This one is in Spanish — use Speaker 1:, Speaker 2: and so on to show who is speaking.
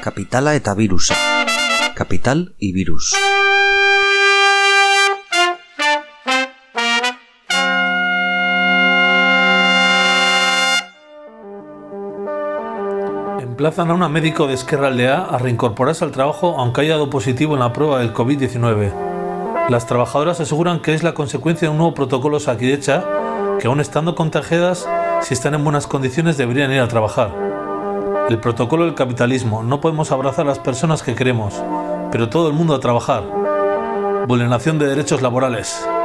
Speaker 1: Kapitala eta virusa. Capital y virus.
Speaker 2: Emplazan a una médico de Ezkerraldea a reincorporarse al trabajo aunque haya dado positivo en la prueba del COVID-19. Las trabajadoras aseguran que es la consecuencia de un nuevo protocolo Osakidetza, que aún estando contagiadas, si están en buenas condiciones deberían ir a trabajar. El protocolo del capitalismo: no podemos abrazar a las personas que queremos, pero todo el mundo a trabajar. Vulneración de derechos laborales.